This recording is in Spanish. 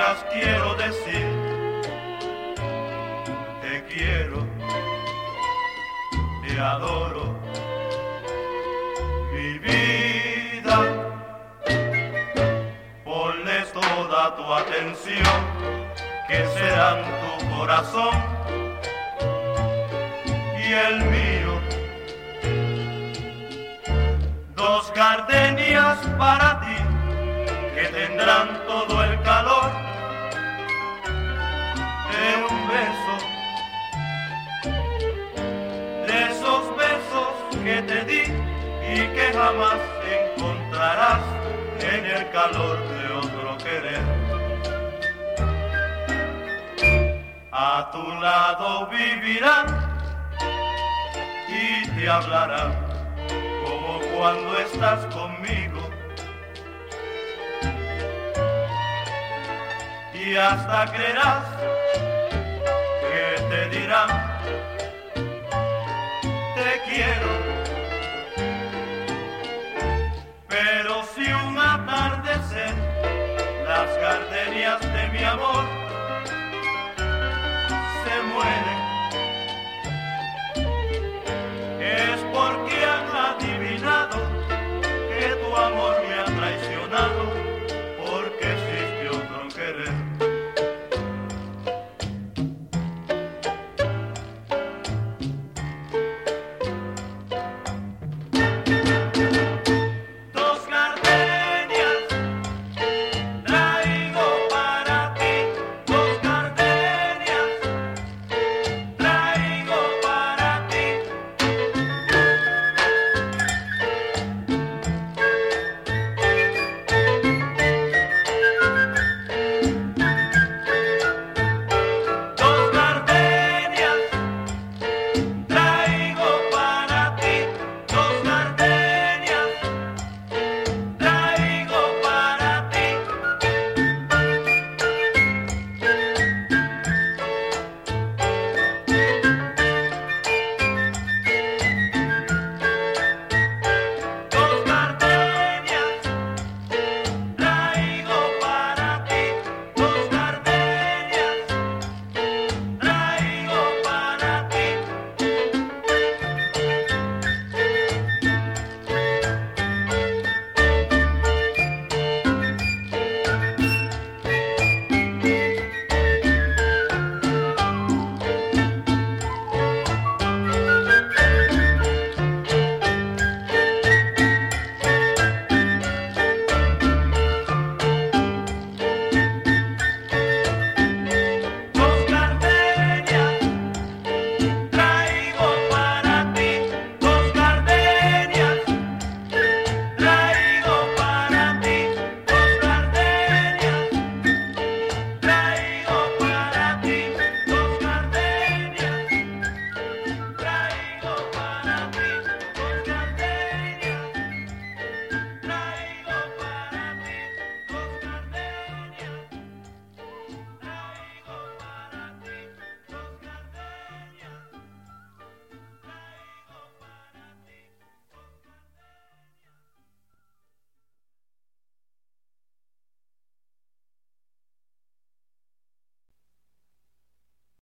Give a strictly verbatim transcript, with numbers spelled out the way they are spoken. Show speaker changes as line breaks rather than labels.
oigas quiero decir, te quiero, te adoro, mi vida. Ponles toda tu atención, que serán tu corazón y el mío. Dos gardenias para ti, que tendrán todo el calor de un beso, de esos besos que te di y que jamás encontrarás en el calor de otro querer. A tu lado vivirán y te hablarán como cuando estás conmigo, y hasta creerás que te dirán te quiero.